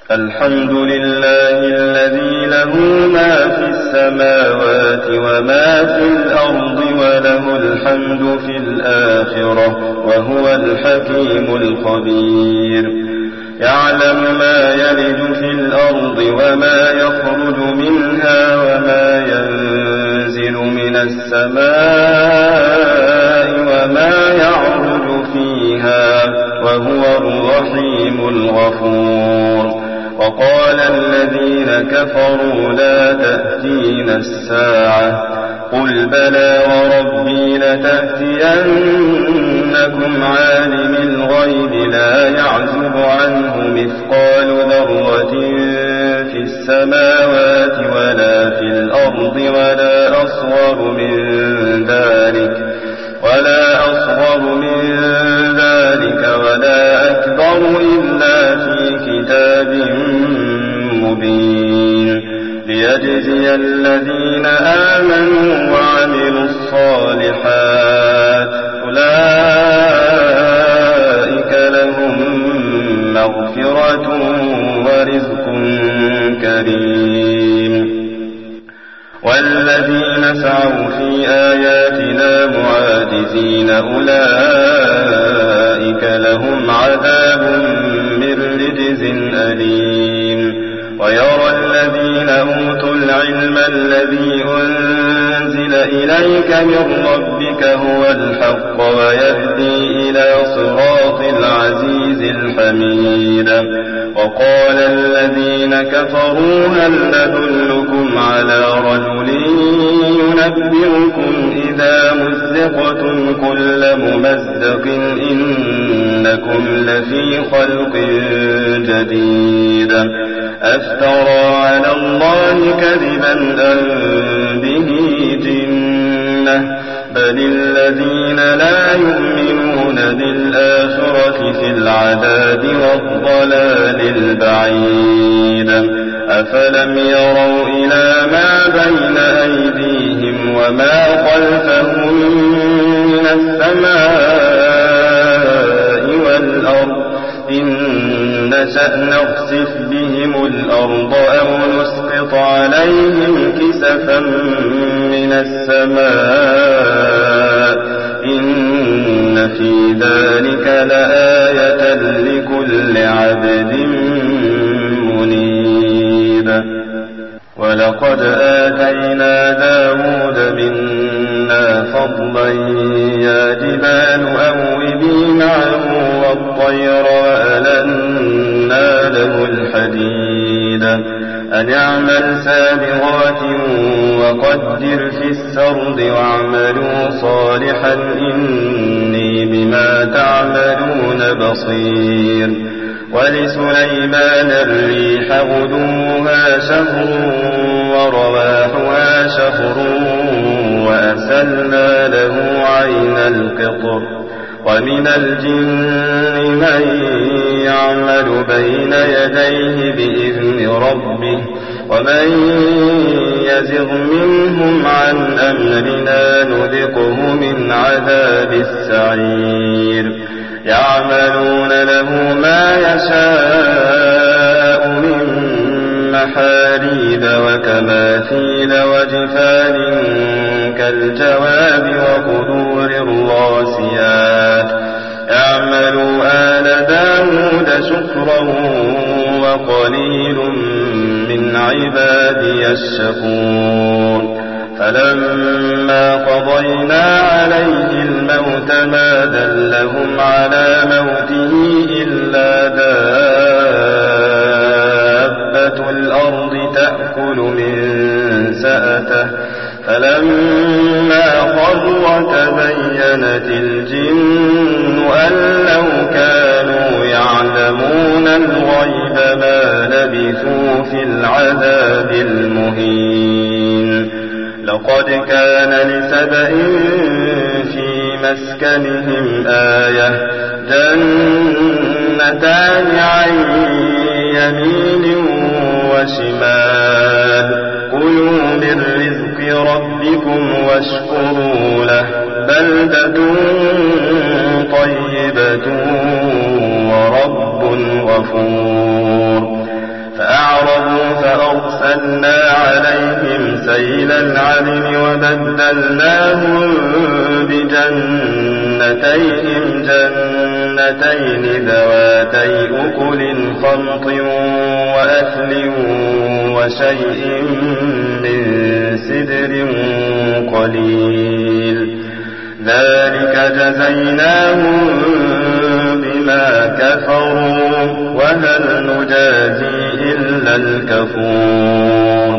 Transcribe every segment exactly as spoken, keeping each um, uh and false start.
الحمد لله الذي له ما في السماوات وما في الأرض وله الحمد في الآخرة وهو الحكيم الخبير. يعلم ما يلج في الأرض وما يخرج منها وما ينزل من السماء وما يعرج فيها وهو الرحيم الغفور. وقال الذين كفروا لا تأتينا الساعة قل بلى وربي لتأتينكم عالم الغيب لا يعزب عنه مثقال ذرة في السماوات ولا في الأرض ولا أصغر من ذلك ولا أصغر من ذلك ولا أكبر إلا في كتاب مبين ليجزي الذين آمنوا وعملوا الصالحات أولئك لهم مغفرة ورزق كريم. والذين سعوا في آياتنا معاجزين أولئك لهم عذاب من رجز أليم. ويرى الذين أوتوا العلم الذي أنزل إليك من ربك هو الحق ويهدي إلى صراط العزيز الحميد. وقال الذين كفروا هل ندلكم على رجل ينبئكم إذا مزقتم كل ممزق إنكم لفي خلق جديد أفترى على الله كذبا أم به جنة بل الذين لا يؤمنون بالآخرة في العذاب والضلال البعيد. أفلم يروا إلى ما بين أيديهم وما خلفهم من السماء والأرض إن نشأ نخسف بهم الأرض أو نسقط عليهم كسفا من السماء إن في ذلك لآية لكل عبد منيب. ولقد آتينا داود منا فضلا يا جبال أوبي معه والطير وألنا له الحديد أن اعمل سابغات وقدر في السرد واعملوا صالحا إني بما تعملون بصير. ولسليمان الريح غدوها شهر ورواحها شهر وأسلنا له عين القطر. ومن الجن من يعمل بين يديه بإذن ربه ومن يزغ منهم عن أمرنا نذقه من عذاب السعير. يعملون له ما يشاء من محاريب وكماثيل وجفان كالجواب وقدور الراسيات. اعملوا آل داود شكرا وقليل من عبادي الشكور. فلما قضينا عليه الموت ما دلهم على موته إلا دابة الأرض تأكل من سأته فلما خر تبينت الجن أن لو كانوا يعلمون الغيب ما لبثوا في العذاب المهين. لقد كان لسبإ في مسكنهم آية جنتان عن يمين وشمال كلوا من رزق ربكم واشكروا له بلدة طيبة ورب غفور. أرسلنا عليهم سيل العرم وبدلناهم بجنتيهم جنتين ذواتي أكل خمط وأثل وشيء من سدر قليل ذلك جزيناهم بما كفروا وهل نجازي إلا الكفور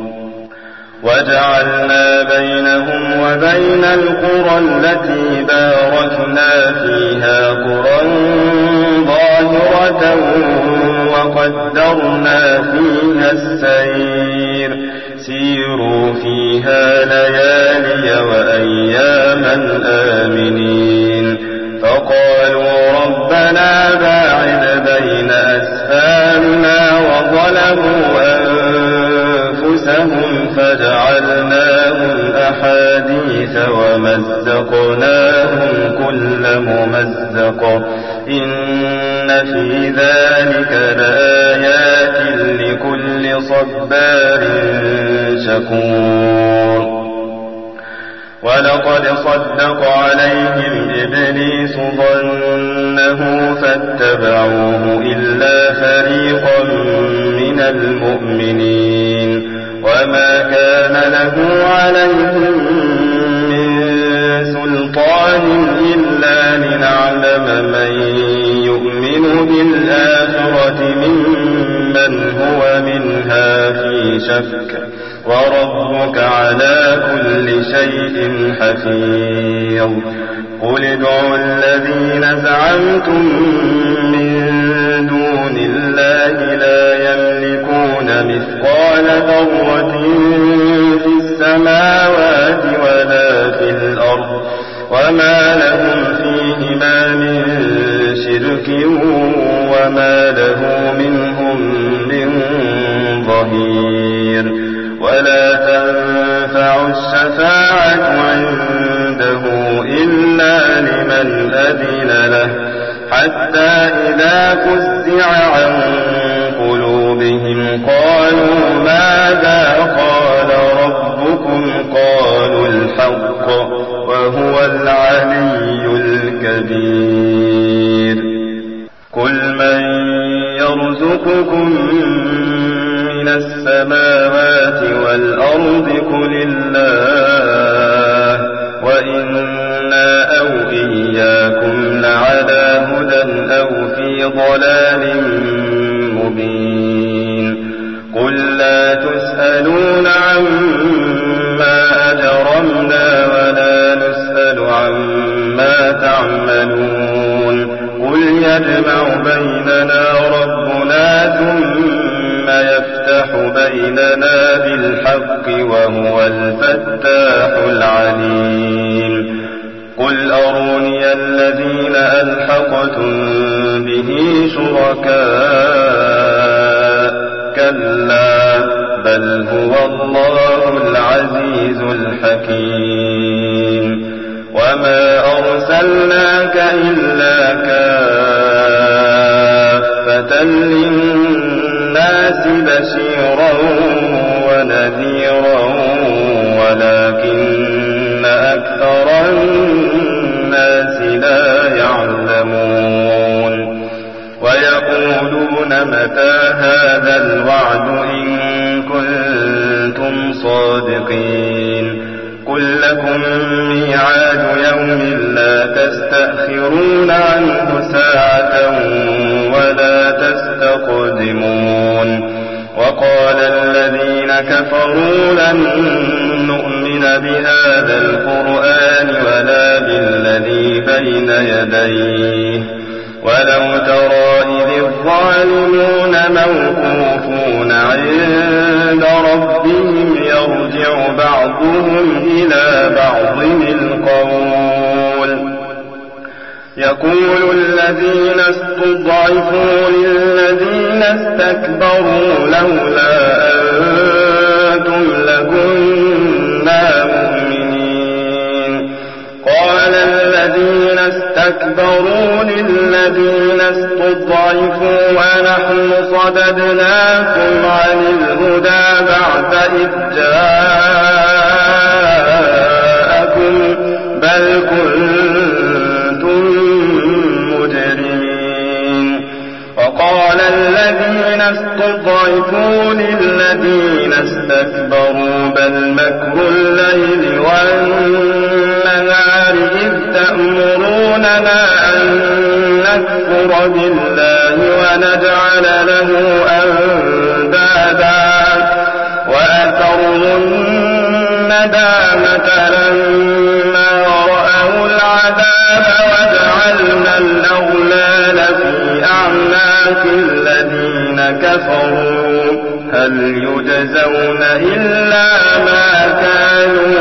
وجعلنا بينهم وبين القرى التي باركنا فيها قرى ظاهرة وقدرنا فيها السير سيروا فيها ليالي وأياما آمنين فقالوا ربنا باعد بين أسفارنا وظلموا أنفسهم فجعلناهم أحاديث ومزقناهم كل ممزق إن في ذلك لآيات لكل صبار شكور ولقد صدق عليهم إبليس ظنه فاتبعوه إلا فريقا من المؤمنين وما كان له عليهم من سلطان إلا لنعلم من يؤمن بالآخرة ممن هو منها في شك وربك على كل شيء حفيظ قل ادعوا الذين زعمتم من دون الله لا يملكون مثقال ذرة في السماوات ولا في الأرض وما لهم فيهما من شرك وما له منهم من ظهير ولا تنفع الشفاعة عنده إلا لمن أذن له حتى إذا فزع عن قلوبهم قالوا ماذا قال ربكم قالوا الحق وهو العلي الكبير قل من يرزقكم من السماوات والأرض قل الله وإنا أو إياكم لعلى هدى أو في ضلال مبين قل لا تسألون عما أجرمنا ولا نسأل عما تعملون قل يجمع بيننا ربنا ثم يفتح بيننا بالحق وهو الفتاح العليم قل أروني الذين ألحقتم به شركاء كلا بل هو الله العزيز الحكيم وما أرسلناك إلا كافة للناس بشيرا ونذيرا ولكن أكثر الناس لا يعلمون ويقولون متى هذا الوعد إن كنتم صادقين قل لكم ميعاد يوم لا تستأخرون عنه ساعة ولا تستقدمون وقال الذين كفروا لن نؤمن بهذا القرآن ولا بالذي بين يديه ولو ترى إذ الظالمون موقوفون عند ربهم يرجع بعضهم إلى بعض القول يقول الذين استضعفوا للذين استكبروا لولا أنتم لكنا مؤمنين قال الذين استكبروا اسْتَكْبَرُوا لِلَّذِينَ اسْتُضْعِفُوا وَنَحْنُ صَدَدْنَاكُمْ عَنِ الْهُدَى بَعْدَ إِذْ جَاءَكُمْ بَلْ كُنتُمْ مُجْرِمِينَ وَقَالَ الَّذِينَ اسْتُضْعِفُوا لِلَّذِينَ اسْتَكْبَرُوا بَلْ مَكْرُ اللَّيْلِ وَالنَّهَارِ إِذْ تَأْمُرُونَنَا أَن نَّكْفُرَ بِاللَّهِ وَنَجْعَلَ لَهُ أَندَادًا وَأَسَرُّوا النَّدَامَةَ لَمَّا رَأَوُا الْعَذَابَ وَجَعَلْنَا الْأَغْلَالَ فِي أَعْنَاقِ الَّذِينَ كَفَرُوا هَلْ يُجْزَوْنَ إِلَّا مَا كَانُوا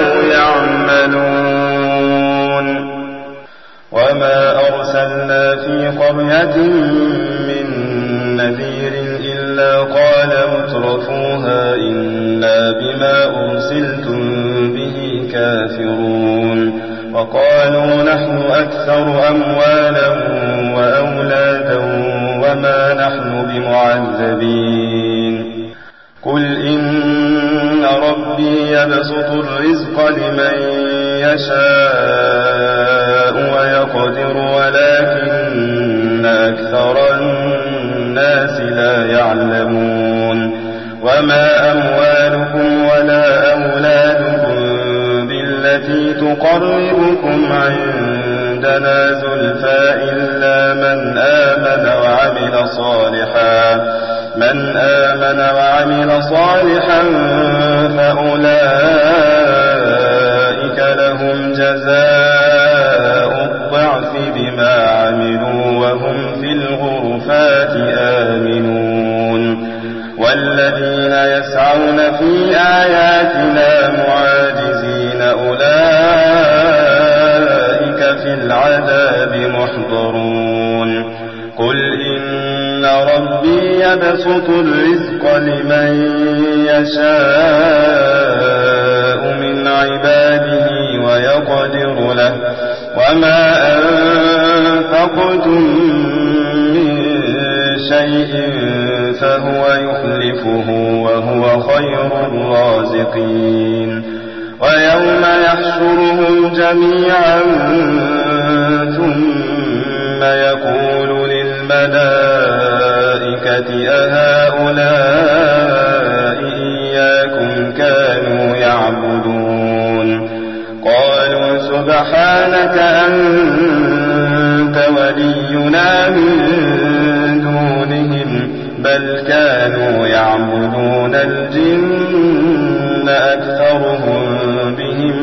يَعْمَلُونَ وَمَا أَرْسَلْنَا فِي قَرْيَةٍ مِّن نَّذِيرٍ إِلَّا قَالَ مُتْرَفُوهَا إِنَّا بِمَا أُرْسِلْتُم بِهِ كَافِرُونَ وَقَالُوا نَحْنُ أَكْثَرُ أَمْوَالًا وَأَوْلَادًا وَمَا نَحْنُ بِمُعَذَّبِينَ قُلْ إِنَّ رَبِّي يَبْسُطُ الرِّزْقَ لِمَن يَشَاءُ وَيَقْدِرُ وَلَكِنَّ أَكْثَرَ النَّاسِ لَا يَعْلَمُونَ وَمَا أَمْوَالُكُمْ وَلَا أَوْلَادُكُمْ بِالَّتِي تُقَرِّبُكُمْ عِندَنَا زُلْفَىٰ إِلَّا مَنْ آمَنَ وَعَمِلَ صَالِحًا من آمن وعمل صالحا فأولئك لهم جزاء الضعف بما عملوا وهم في الغرفات آمنون والذين يسعون في آياتنا معاجزين أولئك في العذاب محضرون قل إن ربي يبسط الرزق لمن يشاء من عباده ويقدر له وما أنفقتم من شيء فهو يخلفه وهو خير الرازقين ويوم يحشرهم جميعا ثم يقول للملائكة أهؤلاء إياكم كانوا يعبدون قالوا سبحانك أنت ولينا من دونهم بل كانوا يعبدون الجن أكثرهم بهم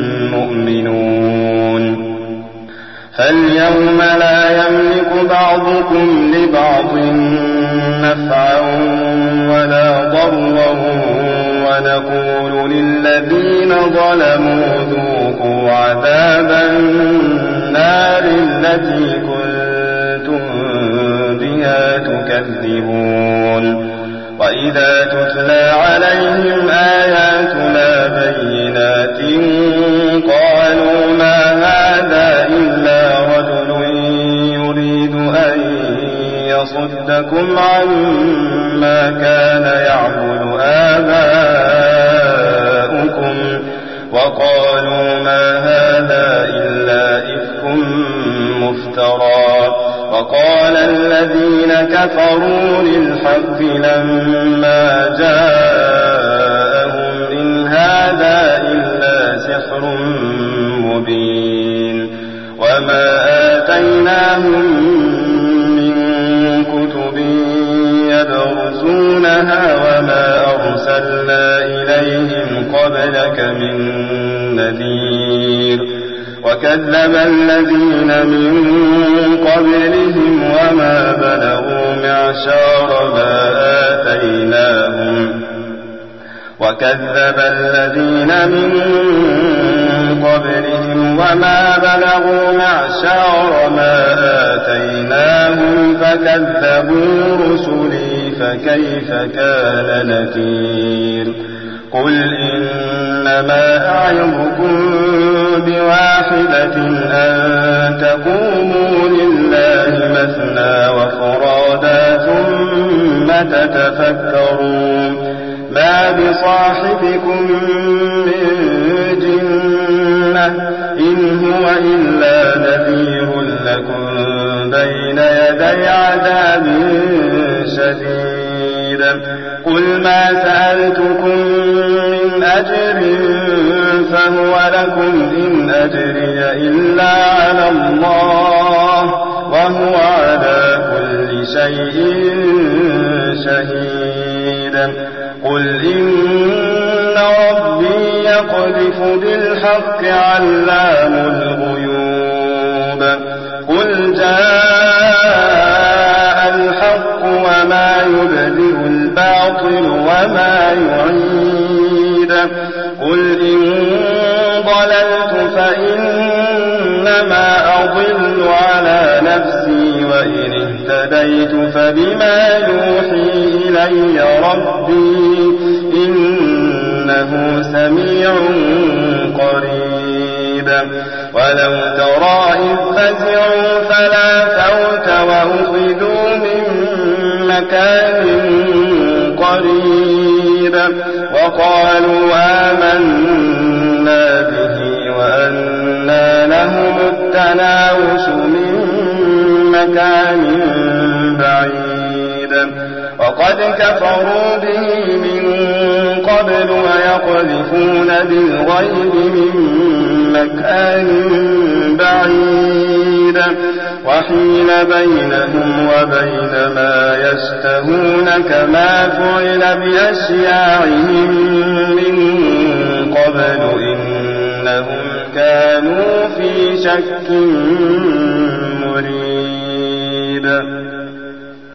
مؤمنون فاليوم لا يملك بعضكم لبعض نفعا ولا ضرا ونقول للذين ظلموا ذوقوا عذاب النار التي كنتم بها تكذبون وإذا تتلى عليهم آياتنا بينات قالوا ما هذا إلا رجل يريد أن يصدكم عما كان يعبد آباؤكم وقالوا ما هذا إلا إفك مفترى وقال الذين كفروا للحق لما جاءهم إن هذا إلا سحر مبين وما آتيناهم من كتب يدرسونها وما أرسلنا إليهم قبلك من نذير وكذب الذين من قبلهم وما بلغوا معشار ما آتيناهم وكذب الذين من قبلهم وما بلغوا معشار ما آتيناهم فكذبوا رسلي فكيف كان نكير قل إنما أعظكم بواحدة أن تقوموا لله مثنى وفرادا ثم تتفكرون ما بصاحبكم من جنة إن هو إلا نذير لكم بين يدي عذاب شديد قل ما سألتكم من أجر فهو لكم إن أجري إلا على الله وهو على كل شيء شهيد قل إن ربي يقذف بالحق علام الغيوب قل جاء الحق وما يبدئ الباطل وما يعيد قل إن ضللت فإنما أضل على نفسي وإن اهتديت فبما يوحي إلي ربي إنه سميع قريب ولو ترى إذ فزعوا فلا فوت وأخذوا من مكان قريب وقالوا آمنا به وأنى لهم التناوش من مكان بعيد وقد كفروا به من قبل ويقذفون بالغيب من مكان بعيد وحيل بينهم وبين ما يشتهون كما فعل بأشياعهم من قبل إنهم كانوا في شك مريب.